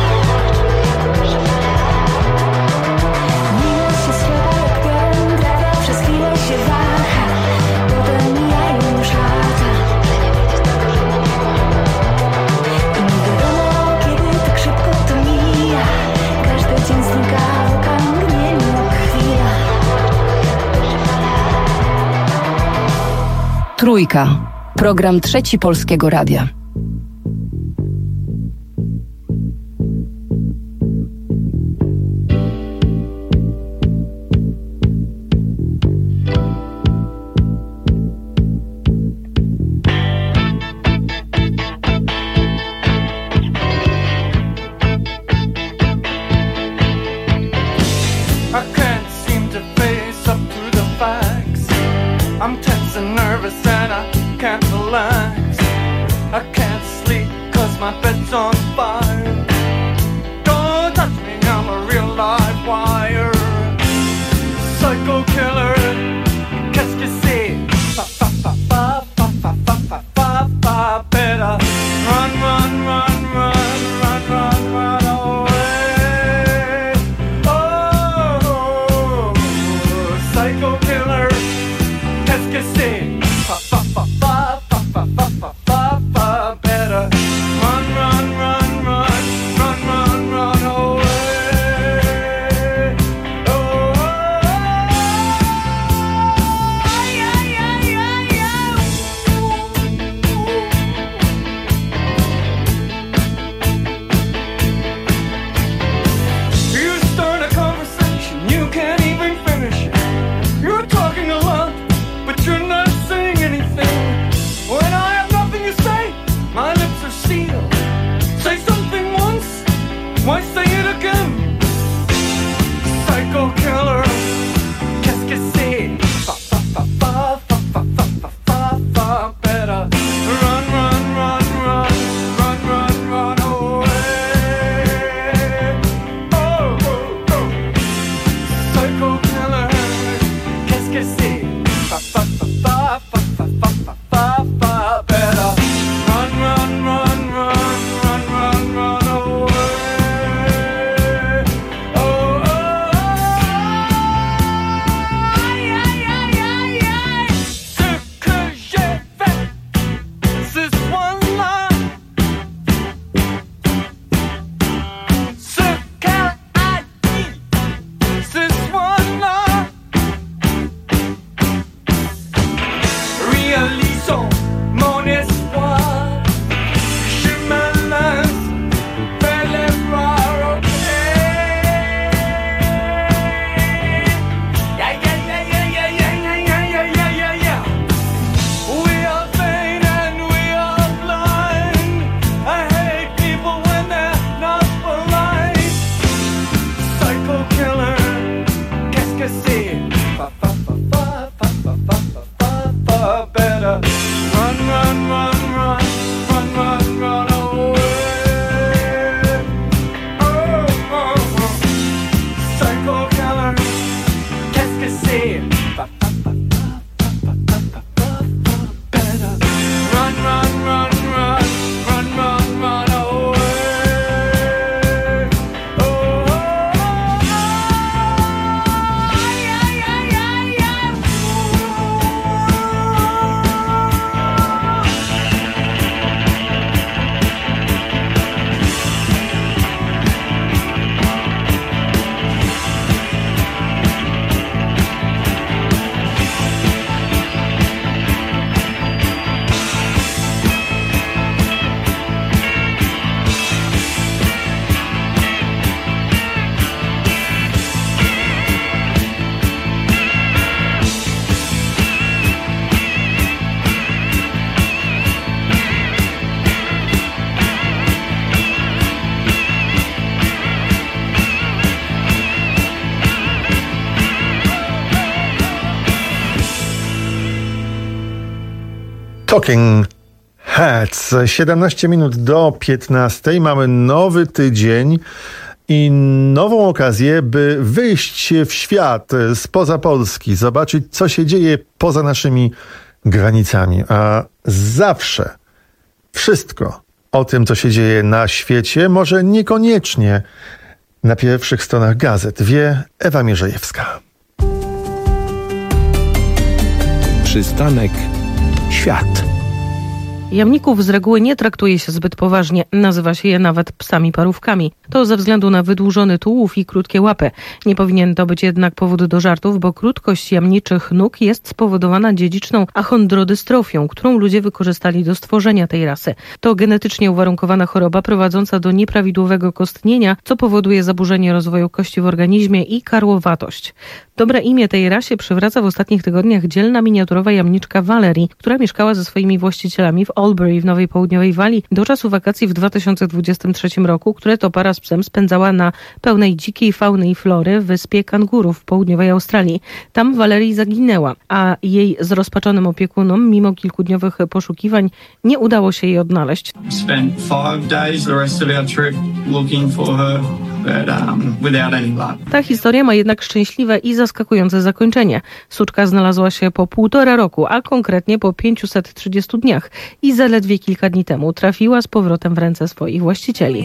Miłość jest ślepa jak piorun, trafia, przez chwilę się waha, potem mijają już lata. I nie wiadomo, kiedy tak szybko to mija. Każdy dzień znika w okamgnieniu jak chwila. Trójka. Program Trzeci Polskiego Radia. I can't seem to face up to the facts. I'm tense and nervous and I can't relax. I can't sleep cause my bed's on fire. Don't touch me, I'm a real live wire. Psycho killer, qu'est-ce que c'est? Fa fa fa fa fa fa fa fa fa fa. Better run, run, run, run, run, run, run away. Oh, psycho killer, qu'est-ce que c'est? Fa fa fa fa fa fa fa fa fa fa. Better run, run, run, run. better run, run, run, run, run, run, run away. Oh, oh, oh. Psycho killer, qu'est-ce que c'est? Ba, ba, ba, ba, ba, ba, ba, ba, ba, better run, run, run, run, run, run, run away. Oh, oh, oh, yeah, yeah, yeah, yeah. Talking Heads. siedemnaście minut do piętnastej. Mamy nowy tydzień i nową okazję, by wyjść w świat spoza Polski, zobaczyć, co się dzieje poza naszymi granicami. A zawsze wszystko o tym, co się dzieje na świecie, może niekoniecznie na pierwszych stronach gazet, wie Ewa Mierzejewska. Przystanek Świat. Jamników z reguły nie traktuje się zbyt poważnie, nazywa się je nawet psami parówkami. To ze względu na wydłużony tułów i krótkie łapy. Nie powinien to być jednak powód do żartów, bo krótkość jamniczych nóg jest spowodowana dziedziczną achondrodystrofią, którą ludzie wykorzystali do stworzenia tej rasy. To genetycznie uwarunkowana choroba prowadząca do nieprawidłowego kostnienia, co powoduje zaburzenie rozwoju kości w organizmie i karłowatość. Dobre imię tej rasie przywraca w ostatnich tygodniach dzielna miniaturowa jamniczka Valerie, która mieszkała ze swoimi właścicielami w Albury w Nowej Południowej Walii do czasu wakacji w dwa tysiące dwudziestym trzecim roku, które to para z psem spędzała na pełnej dzikiej fauny i flory wyspie Kangurów w południowej Australii. Tam Valerie zaginęła, a jej zrozpaczonym opiekunom mimo kilkudniowych poszukiwań nie udało się jej odnaleźć. Spent five days the rest of our trip looking for her, but um, without any luck. Ta historia ma jednak szczęśliwe i zaskakujące zakończenie. Suczka znalazła się po półtora roku, a konkretnie po pięciuset trzydziestu dniach i zaledwie kilka dni temu trafiła z powrotem w ręce swoich właścicieli.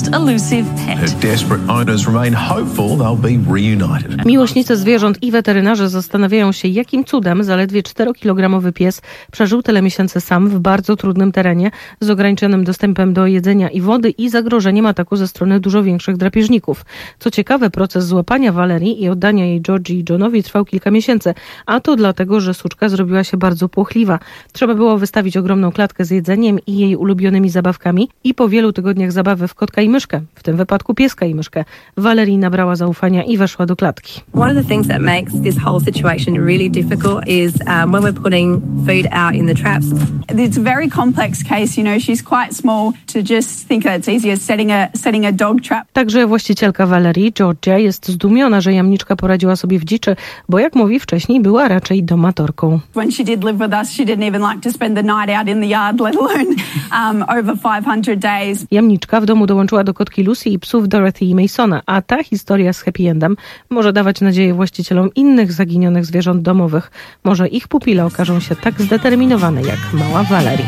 Miłośnicy zwierząt i weterynarze zastanawiają się, jakim cudem zaledwie czterokilogramowy pies przeżył tyle miesięcy sam w bardzo trudnym terenie z ograniczonym dostępem do jedzenia i wody i zagrożeniem ataku ze strony dużo większych drapieżników. Co ciekawe, proces złapania Valerie i oddania jej Georgie i Johnowi trwał kilka miesięcy, a to dlatego, że suczka zrobiła się bardzo płochliwa. Trzeba było wystawić ogromną klatkę z jedzeniem i jej ulubionymi zabawkami i po wielu tygodniach zabawy w kotka i myszkę, w tym wypadku pieska i myszkę, Valerie nabrała zaufania i weszła do klatki. One of the things that makes this whole situation really difficult is um, when we're putting food out in the traps. It's a very complex case, you know, she's quite small to just think that it's easier setting a setting a dog trap. Także właścicielka Valerie, Georgia, jest zdumiona, że jamniczka poradziła sobie w dziczy, bo jak mówi wcześniej, była raczej domatorką. When she did live with us, she didn't even like to spend the night out in the yard, let alone um, over five hundred days. Jamniczka w domu dołączyła do kotki Lucy i psów Dorothy i Masona, a ta historia z happy endem może dawać nadzieję właścicielom innych zaginionych zwierząt domowych. Może ich pupile okażą się tak zdeterminowane jak mała Valerie.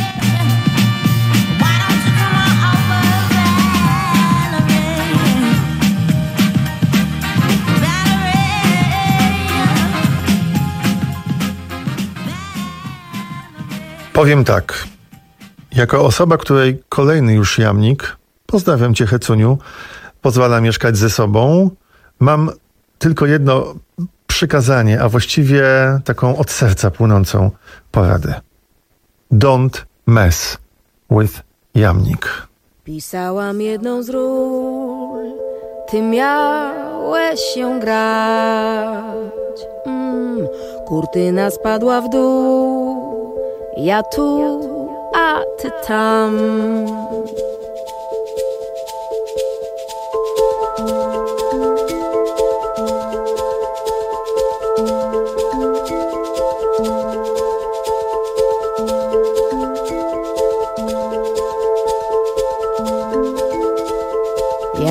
Powiem tak, jako osoba, której kolejny już jamnik, pozdrawiam cię Hecuniu, pozwala mieszkać ze sobą, mam tylko jedno przykazanie, a właściwie taką od serca płynącą poradę. Don't mess with jamnik. Pisałam jedną z ról, ty miałeś ją grać. Mm, kurtyna spadła w dół, ja tu, a ty tam.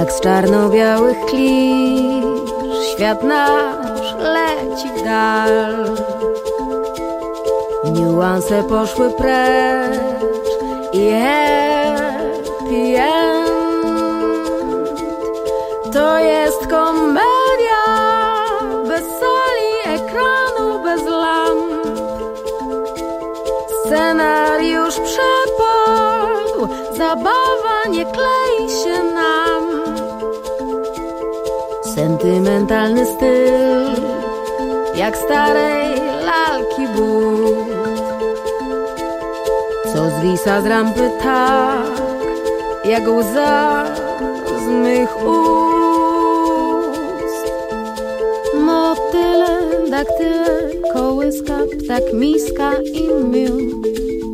Jak z czarno-białych klisz świat nasz leci w dal. Niuanse poszły precz i happy end. To jest komedia bez sali, ekranu, bez lamp. Scenariusz przepadł, zabawa nie klei się nam. Sentymentalny styl, jak starej lalki but, co zwisa z rampy tak, jak łza z mych ust. Motyle, daktyle, kołyska, ptak, miska i miód.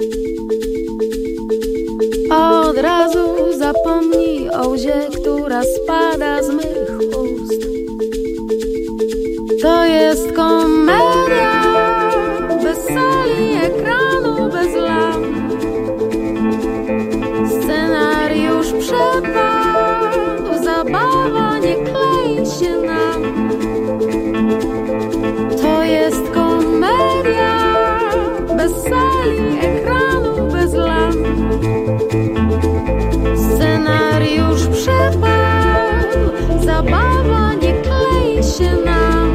Od razu zapomnij o łzie, która spada z mych ust. To jest komedia bez sali, ekranu, bez lamp. Scenariusz przepadł, zabawa nie klei się nam. To jest komedia bez sali, ekranu, bez lamp. Scenariusz przepadł, zabawa nie klei się nam.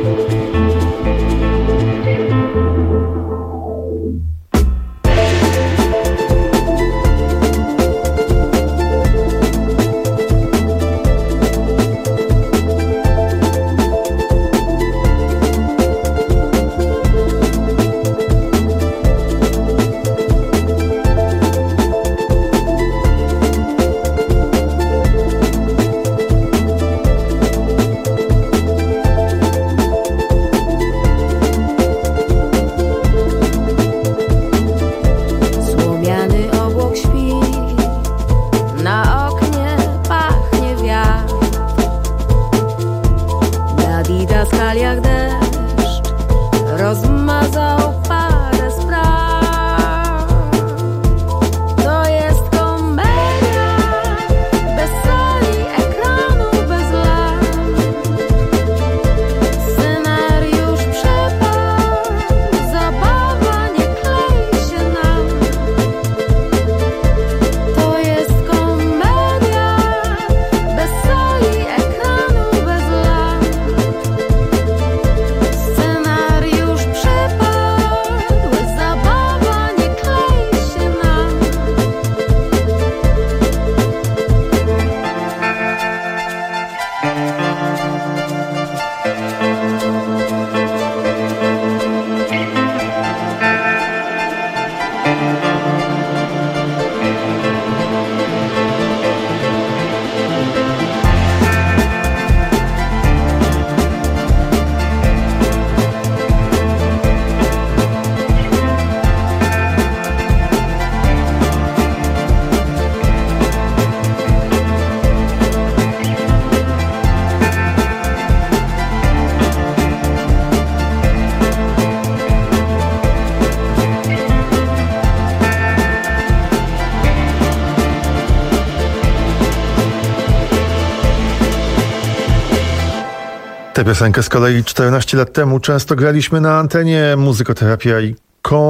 Tę piosenkę z kolei czternaście lat temu często graliśmy na antenie. Muzykoterapia i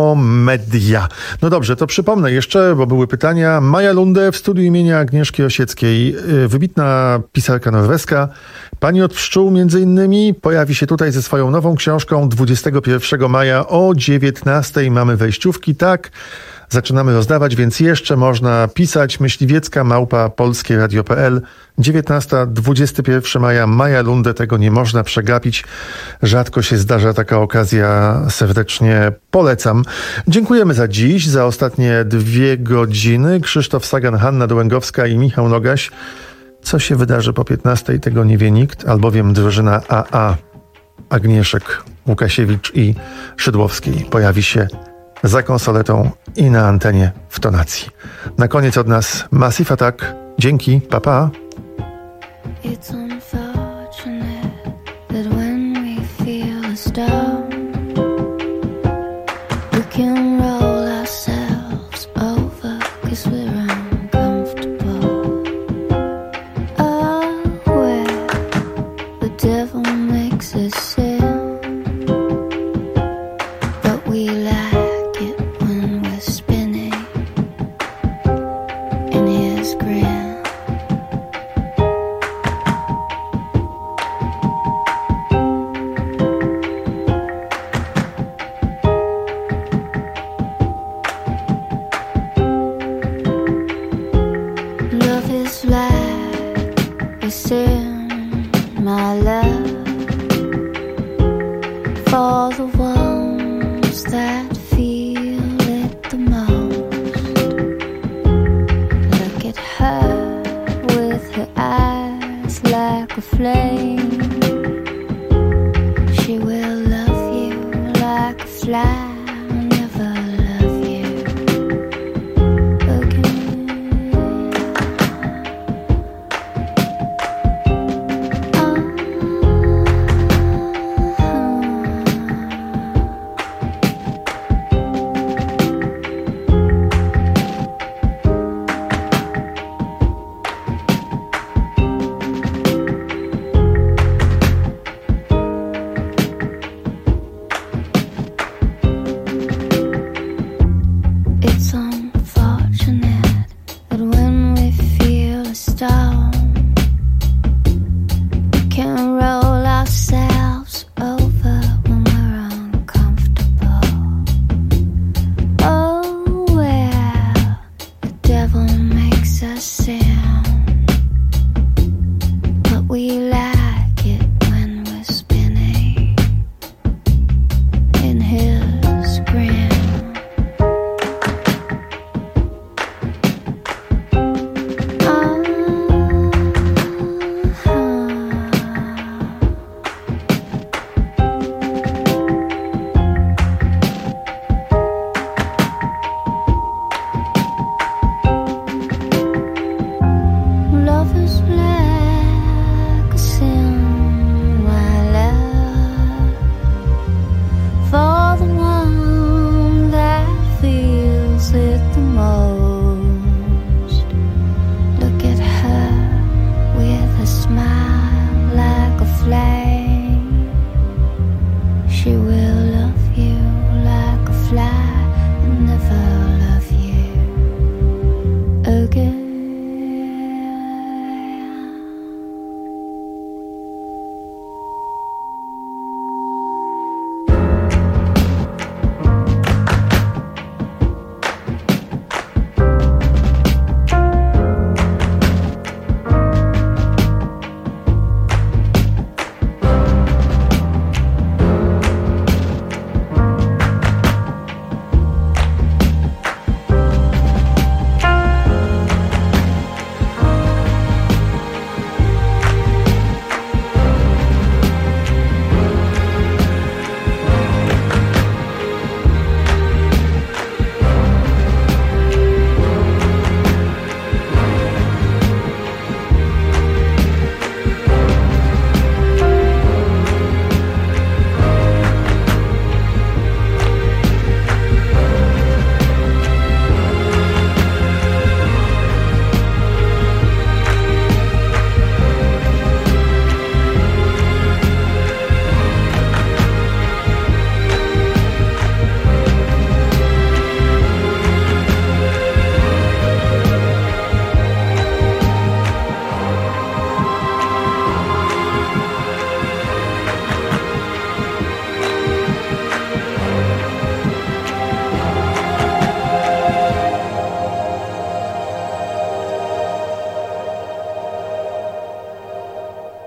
komedia. No dobrze, to przypomnę jeszcze, bo były pytania. Maja Lunde w studiu imienia Agnieszki Osieckiej. Wybitna pisarka norweska. Pani od pszczół między innymi pojawi się tutaj ze swoją nową książką dwudziestego pierwszego maja o dziewiętnastej. Mamy wejściówki, tak. Zaczynamy rozdawać, więc jeszcze można pisać. Myśliwiecka małpa polskie radio kropka p l. dziewiętnasta dwudziestego pierwszego maja. Maja Lunde, tego nie można przegapić. Rzadko się zdarza taka okazja. Serdecznie polecam. Dziękujemy za dziś, za ostatnie dwie godziny. Krzysztof Sagan, Hanna Dołęgowska i Michał Nogaś. Co się wydarzy po piętnastej, tego nie wie nikt, albowiem drużyna A A Agnieszek, Łukasiewicz i Szydłowskiej pojawi się za konsoletą i na antenie w tonacji. Na koniec od nas Massive Attack. Dzięki, pa pa. It's unfortunate that when we feel us down, we can roll ourselves over 'cause we're uncomfortable. Oh,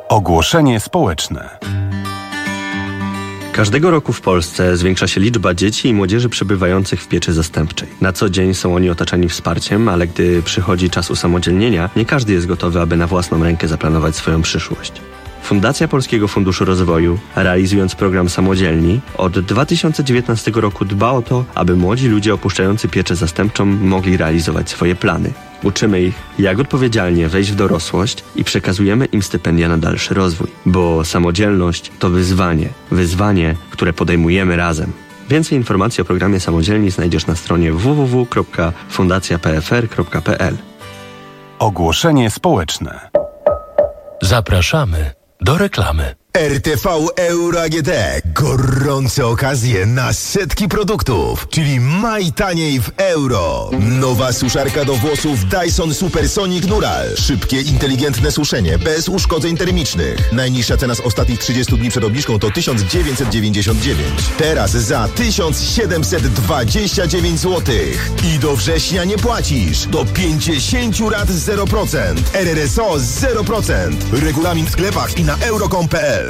Ogłoszenie społeczne. Każdego roku w Polsce zwiększa się liczba dzieci i młodzieży przebywających w pieczy zastępczej. Na co dzień są oni otaczani wsparciem, ale gdy przychodzi czas usamodzielnienia, nie każdy jest gotowy, aby na własną rękę zaplanować swoją przyszłość. Fundacja Polskiego Funduszu Rozwoju, realizując program Samodzielni, od dwa tysiące dziewiętnastego roku dba o to, aby młodzi ludzie opuszczający pieczę zastępczą mogli realizować swoje plany. Uczymy ich, jak odpowiedzialnie wejść w dorosłość i przekazujemy im stypendia na dalszy rozwój. Bo samodzielność to wyzwanie. Wyzwanie, które podejmujemy razem. Więcej informacji o programie Samodzielni znajdziesz na stronie w w w kropka fundacja p f r kropka p l. Ogłoszenie społeczne. Zapraszamy do reklamy. R T V Euro A G D. Gorące okazje na setki produktów, czyli maj taniej w euro. Nowa suszarka do włosów Dyson Supersonic Neural. Szybkie, inteligentne suszenie, bez uszkodzeń termicznych. Najniższa cena z ostatnich trzydziestu dni przed obniżką to tysiąc dziewięćset dziewięćdziesiąt dziewięć. Teraz za tysiąc siedemset dwadzieścia dziewięć złotych. I do września nie płacisz. Do pięćdziesiąt rat zero procent. R R S O zero procent. Regulamin w sklepach i na euro kropka com kropka p l.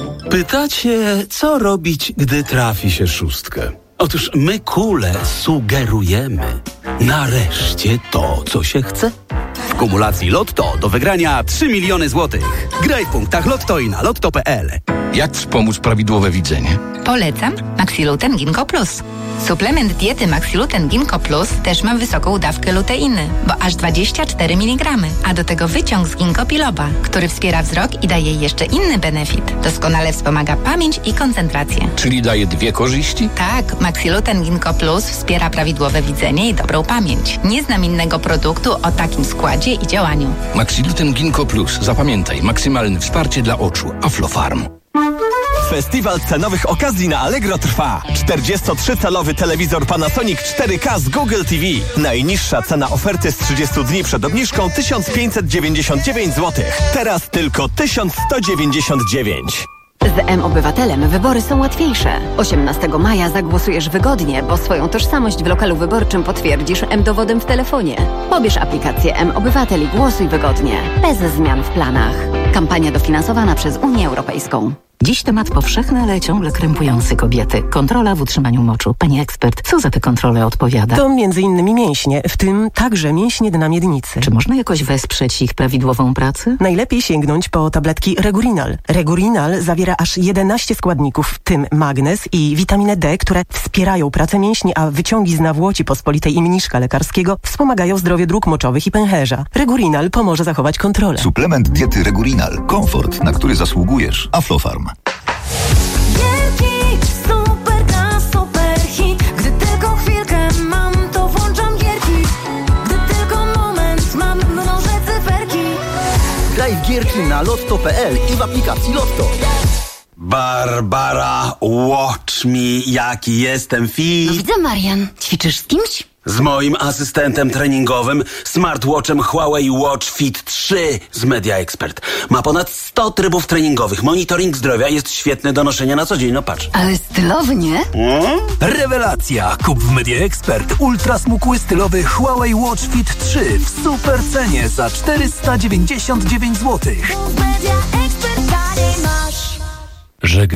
Pytacie, co robić, gdy trafi się szóstkę? Otóż my, Kule, sugerujemy nareszcie to, co się chce. W kumulacji Lotto do wygrania trzy miliony złotych. Graj w punktach Lotto i na lotto kropka p l. Jak wspomóc prawidłowe widzenie? Polecam Maxiluten Ginkgo Plus. Suplement diety Maxiluten Ginkgo Plus też ma wysoką dawkę luteiny, bo aż dwadzieścia cztery miligramy, a do tego wyciąg z ginkgo biloba, który wspiera wzrok i daje jeszcze inny benefit. Doskonale wspomaga pamięć i koncentrację. Czyli daje dwie korzyści? Tak, Maxiluten Ginkgo Plus wspiera prawidłowe widzenie i dobrą pamięć. Nie znam innego produktu o takim składzie i działaniu. Maxiluten Ginkgo Plus. Zapamiętaj, maksymalne wsparcie dla oczu. Aflofarm. Festiwal cenowych okazji na Allegro trwa. czterdziestotrzycalowy telewizor Panasonic cztery K z Google T V. Najniższa cena oferty z trzydziestu dni przed obniżką tysiąc pięćset dziewięćdziesiąt dziewięć złotych. Teraz tylko tysiąc sto dziewięćdziesiąt dziewięć. Z M-Obywatelem wybory są łatwiejsze. osiemnastego maja zagłosujesz wygodnie, bo swoją tożsamość w lokalu wyborczym potwierdzisz M-Dowodem w telefonie. Pobierz aplikację M-Obywatel i głosuj wygodnie, bez zmian w planach. Kampania dofinansowana przez Unię Europejską. Dziś temat powszechny, ale ciągle krępujący kobiety. Kontrola w utrzymaniu moczu. Pani ekspert, co za te kontrole odpowiada? To między innymi mięśnie, w tym także mięśnie dna miednicy. Czy można jakoś wesprzeć ich prawidłową pracę? Najlepiej sięgnąć po tabletki Regurinal. Regurinal zawiera aż jedenaście składników, w tym magnez i witaminę D, które wspierają pracę mięśni, a wyciągi z nawłoci pospolitej i mniszka lekarskiego wspomagają zdrowie dróg moczowych i pęcherza. Regurinal pomoże zachować kontrolę. Suplement diety Regurinal. Komfort, na który zasługujesz. Aflofarm. Gierki, super na super hit. Gdy tylko chwilkę mam, to włączam gierki. Gdy tylko moment mam, mnożę cyferki. Graj w gierki na lotto kropka p l i w aplikacji Lotto. Barbara, watch me, jaki jestem fit. No widzę, Marian. Ćwiczysz z kimś? Z moim asystentem treningowym, smartwatchem Huawei Watch Fit trzy z Media Expert. Ma ponad sto trybów treningowych. Monitoring zdrowia jest świetny do noszenia na co dzień, no patrz. Ale stylownie. Hmm? Rewelacja! Kup w Media Expert ultra smukły stylowy Huawei Watch Fit trzy w super cenie za czterysta dziewięćdziesiąt dziewięć złotych. Media